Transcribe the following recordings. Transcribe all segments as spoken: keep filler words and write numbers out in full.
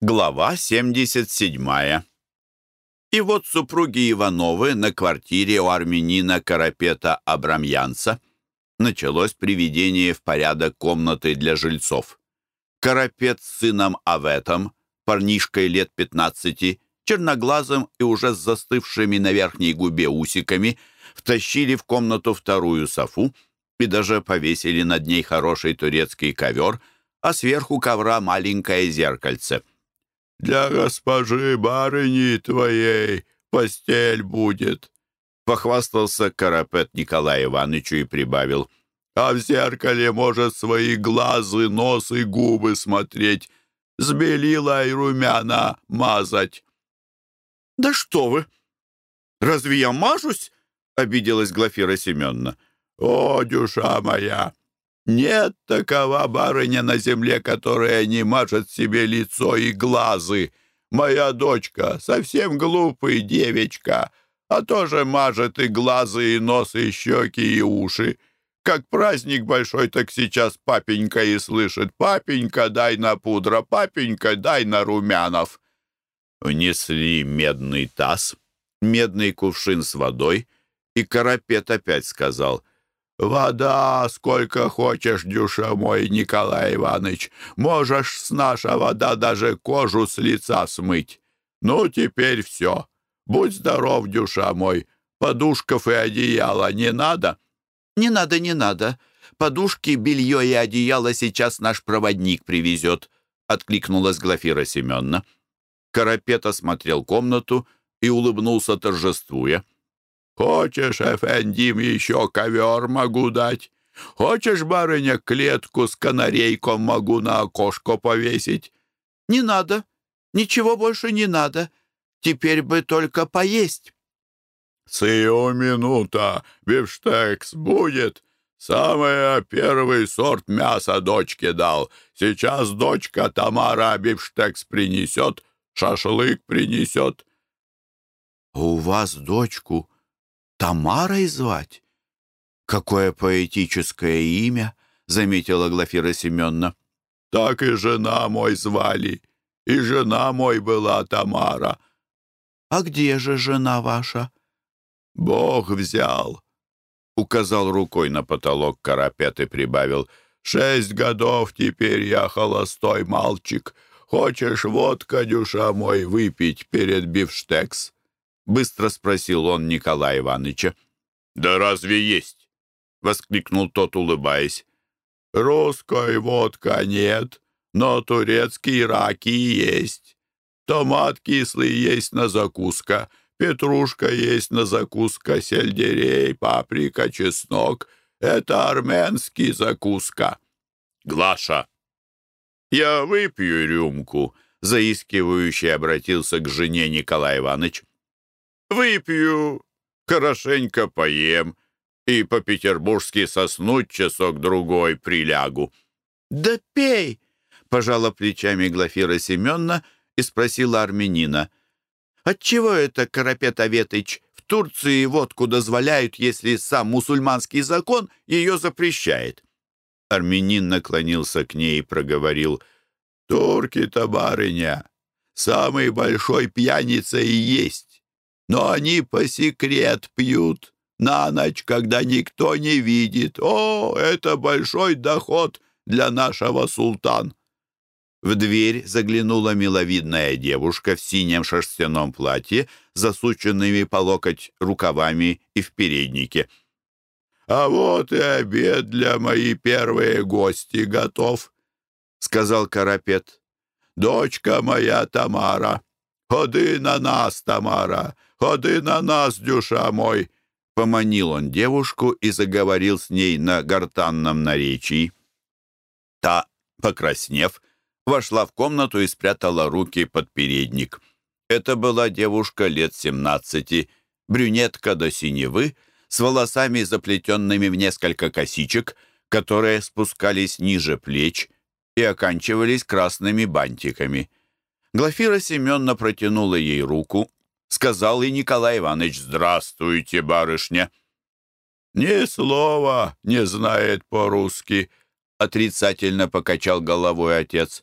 Глава семьдесят седьмая. И вот супруги Ивановы на квартире у армянина Карапета Абрамьянца. Началось приведение в порядок комнаты для жильцов. Карапет с сыном Аветом, парнишкой лет пятнадцати, черноглазым и уже с застывшими на верхней губе усиками, втащили в комнату вторую софу и даже повесили над ней хороший турецкий ковер, а сверху ковра маленькое зеркальце. «Для госпожи барыни твоей постель будет», — похвастался Карапет Николаю Ивановичу и прибавил. «А в зеркале может свои глазы, нос и губы смотреть, с белила и румяна мазать». «Да что вы! Разве я мажусь?» — обиделась Глафира Семеновна. «О, душа моя! Нет такова барыня на земле, которая не мажет себе лицо и глазы. Моя дочка совсем глупый девочка, а тоже мажет и глазы, и нос, и щеки, и уши. Как праздник большой, так сейчас папенька и слышит: «Папенька, дай на пудра, папенька, дай на румянов». Внесли медный таз, медный кувшин с водой, и Карапет опять сказал: «Вода сколько хочешь, дюша мой, Николай Иванович. Можешь с наша вода даже кожу с лица смыть. Ну, теперь все. Будь здоров, дюша мой. Подушков и одеяла не надо?» «Не надо, не надо. Подушки, белье и одеяло сейчас наш проводник привезет», — откликнулась Глафира Семеновна. Карапет осмотрел комнату и улыбнулся, торжествуя. «Хочешь, Эфендим, еще ковер могу дать? Хочешь, барыня, клетку с канарейком могу на окошко повесить?» «Не надо. Ничего больше не надо. Теперь бы только поесть». «Сию минута бифштекс будет. Самый первый сорт мяса дочке дал. Сейчас дочка Тамара бифштекс принесет, шашлык принесет». «У вас дочку Тамарой звать? Какое поэтическое имя!» — заметила Глафира Семеновна. «Так и жена мой звали, и жена мой была Тамара». «А где же жена ваша?» «Бог взял», — указал рукой на потолок Карапет и прибавил. «Шесть годов теперь я холостой мальчик. Хочешь водка, дюша мой, выпить перед бифштекс?» — быстро спросил он Николая Ивановича. «Да разве есть?» — воскликнул тот, улыбаясь. «Русской водка нет, но турецкие раки есть. Томат кислый есть на закуска, петрушка есть на закуска, сельдерей, паприка, чеснок. Это армянский закуска». «Глаша, я выпью рюмку», — заискивающе обратился к жене Николай Иванович. «Выпью, хорошенько поем и по-петербургски соснуть часок-другой прилягу». «Да пей!» — пожала плечами Глафира Семеновна и спросила армянина: «Отчего это, Карапет Аветыч, в Турции водку дозволяют, если сам мусульманский закон ее запрещает?» Армянин наклонился к ней и проговорил: «Турки-то, барыня, самый большой пьяница и есть. Но они по секрет пьют, на ночь, когда никто не видит. О, это большой доход для нашего султана». В дверь заглянула миловидная девушка в синем шерстяном платье, засученными по локоть рукавами и в переднике. «А вот и обед для моей первые гости готов», — сказал Карапет. «Дочка моя Тамара, ходи на нас, Тамара, ходи на нас, дюша мой». Поманил он девушку и заговорил с ней на гортанном наречии. Та, покраснев, вошла в комнату и спрятала руки под передник. Это была девушка лет семнадцати, брюнетка до синевы, с волосами, заплетенными в несколько косичек, которые спускались ниже плеч и оканчивались красными бантиками. Глафира Семеновна протянула ей руку. Сказал и Николай Иванович: «Здравствуйте, барышня». «Ни слова не знает по-русски», — отрицательно покачал головой отец.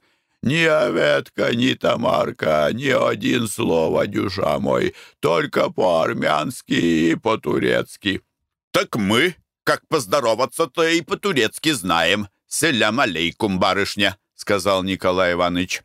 Ни Оветка, ни Тамарка, ни один слово, дюша мой, только по-армянски и по-турецки». «Так мы, как поздороваться-то и по-турецки знаем. Селям алейкум, барышня», — сказал Николай Иванович.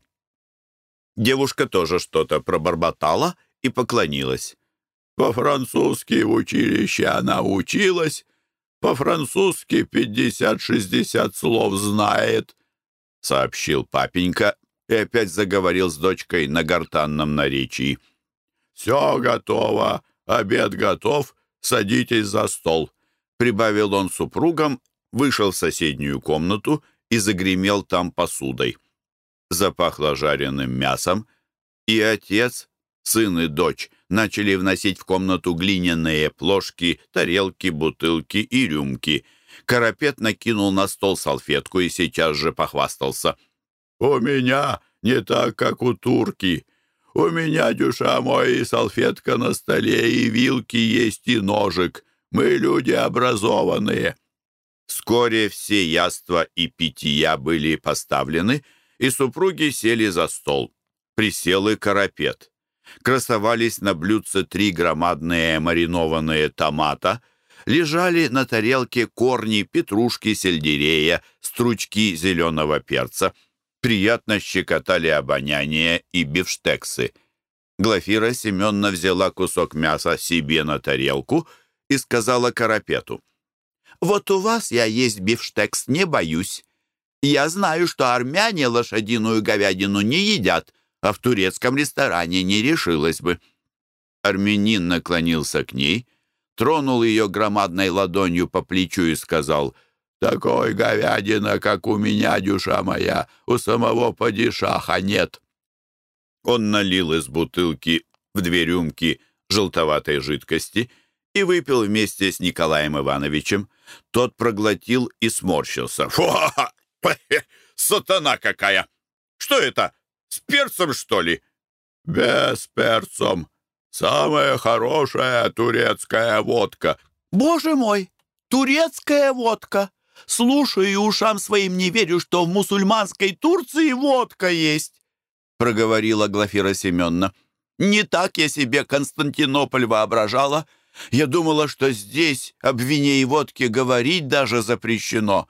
Девушка тоже что-то пробормотала и поклонилась. «По-французски в училище она училась, по-французски пятьдесят-шестьдесят слов знает», — сообщил папенька и опять заговорил с дочкой на гортанном наречии. «Все готово, обед готов, садитесь за стол», — прибавил он супругам, вышел в соседнюю комнату и загремел там посудой. Запахло жареным мясом, и отец, сын и дочь начали вносить в комнату глиняные плошки, тарелки, бутылки и рюмки. Карапет накинул на стол салфетку и сейчас же похвастался. «У меня не так, как у турки. У меня, дюша мой, и салфетка на столе, и вилки есть, и ножик. Мы люди образованные». Вскоре все яства и питья были поставлены, и супруги сели за стол. Присел и Карапет. Красовались на блюдце три громадные маринованные томата, лежали на тарелке корни петрушки, сельдерея, стручки зеленого перца. Приятно щекотали обоняние и бифштексы. Глафира Семеновна взяла кусок мяса себе на тарелку и сказала Карапету: «Вот у вас я есть бифштекс не боюсь. Я знаю, что армяне лошадиную говядину не едят, а в турецком ресторане не решилась бы». Армянин наклонился к ней, тронул ее громадной ладонью по плечу и сказал: «Такой говядина, как у меня, дюша моя, у самого падишаха нет». Он налил из бутылки в две рюмки желтоватой жидкости и выпил вместе с Николаем Ивановичем. Тот проглотил и сморщился. «Фу! Сатана какая! Что это, с перцем, что ли?» «Без перцем. Самая хорошая турецкая водка». «Боже мой! Турецкая водка! Слушаю и ушам своим не верю, что в мусульманской Турции водка есть!» проговорила Глафира Семеновна. «Не так я себе Константинополь воображала. Я думала, что здесь об вине и водке говорить даже запрещено».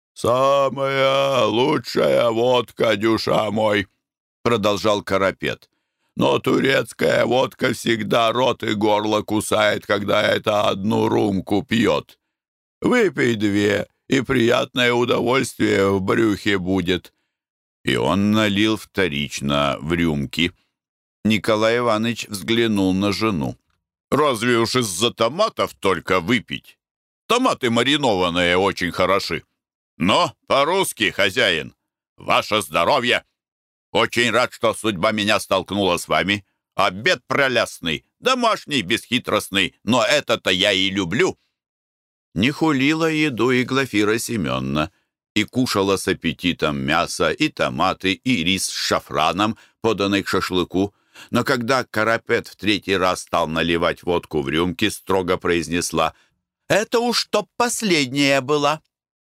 «Самая лучшая водка, дюша мой», — продолжал Карапет. «Но турецкая водка всегда рот и горло кусает, когда это одну рюмку пьет. Выпей две, и приятное удовольствие в брюхе будет». И он налил вторично в рюмки. Николай Иванович взглянул на жену. «Разве уж из-за томатов только выпить? Томаты маринованные очень хороши. Но по-русски, хозяин, ваше здоровье! Очень рад, что судьба меня столкнула с вами. Обед пролясный, домашний, бесхитростный, но это-то я и люблю». Не хулила еду и Глафира Семеновна, и кушала с аппетитом мясо, и томаты, и рис с шафраном, поданный к шашлыку. Но когда Карапет в третий раз стал наливать водку в рюмки, строго произнесла: «Это уж чтоб последняя была».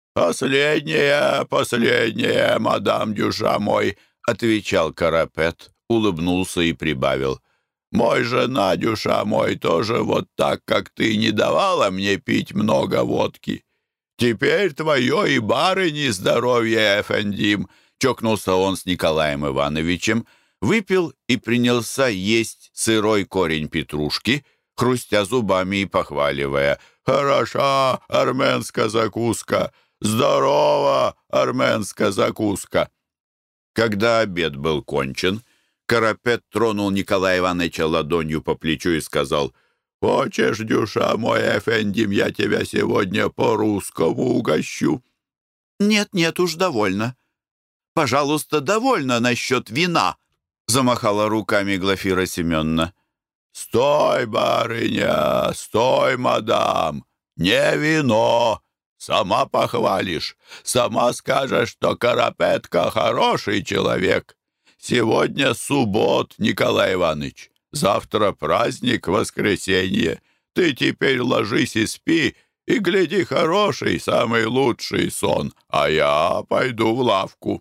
«Последняя, последняя, мадам дюша мой», — отвечал Карапет, улыбнулся и прибавил: «Мой жена, дюша мой, тоже вот так, как ты, не давала мне пить много водки. Теперь твое и барыни здоровье, эфендим», — чокнулся он с Николаем Ивановичем, выпил и принялся есть сырой корень петрушки, хрустя зубами и похваливая: «Хороша армянская закуска! Здорово, армянская закуска!» Когда обед был кончен, Карапет тронул Николая Ивановича ладонью по плечу и сказал: «Хочешь, дюша мой, эфендим, я тебя сегодня по-русскому угощу?» «Нет, нет, уж довольно. Пожалуйста, довольно насчет вина», — замахала руками Глафира Семеновна. «Стой, барыня, стой, мадам, не вино. Сама похвалишь, сама скажешь, что Карапетка хороший человек. Сегодня суббот, Николай Иванович, завтра праздник, воскресенье. Ты теперь ложись и спи, и гляди хороший, самый лучший сон, а я пойду в лавку.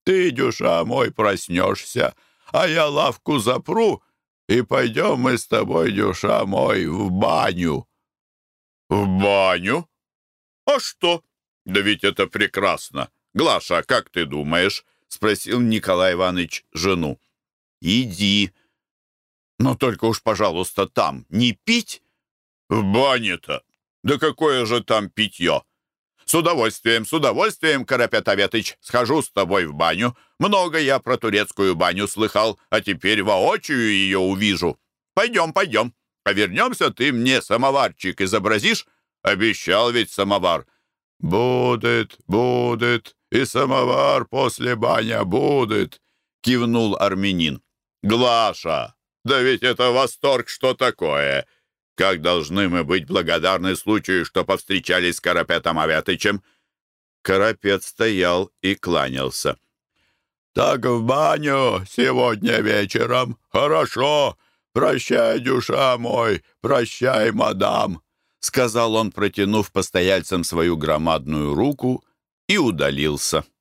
Ты, Дюша мой, проснешься, а я лавку запру, и пойдем мы с тобой, Дюша мой, в баню». «В баню? А что? Да ведь это прекрасно. Глаша, как ты думаешь?» — спросил Николай Иванович жену. «Иди. Но только уж, пожалуйста, там не пить». «В бане-то? Да какое же там питье? С удовольствием, с удовольствием, Карапет Аветыч, схожу с тобой в баню. Много я про турецкую баню слыхал, а теперь воочию ее увижу. Пойдем, пойдем. А вернемся, ты мне самоварчик изобразишь? Обещал ведь самовар». «Будет, будет, и самовар после баня будет», — кивнул армянин. «Глаша, да ведь это восторг, что такое! Как должны мы быть благодарны случаю, что повстречались с Карапетом Аветычем!» Карапет стоял и кланялся. «Так в баню сегодня вечером. Хорошо. Прощай, Дюша мой, прощай, мадам», — сказал он, протянув постояльцам свою громадную руку, и удалился.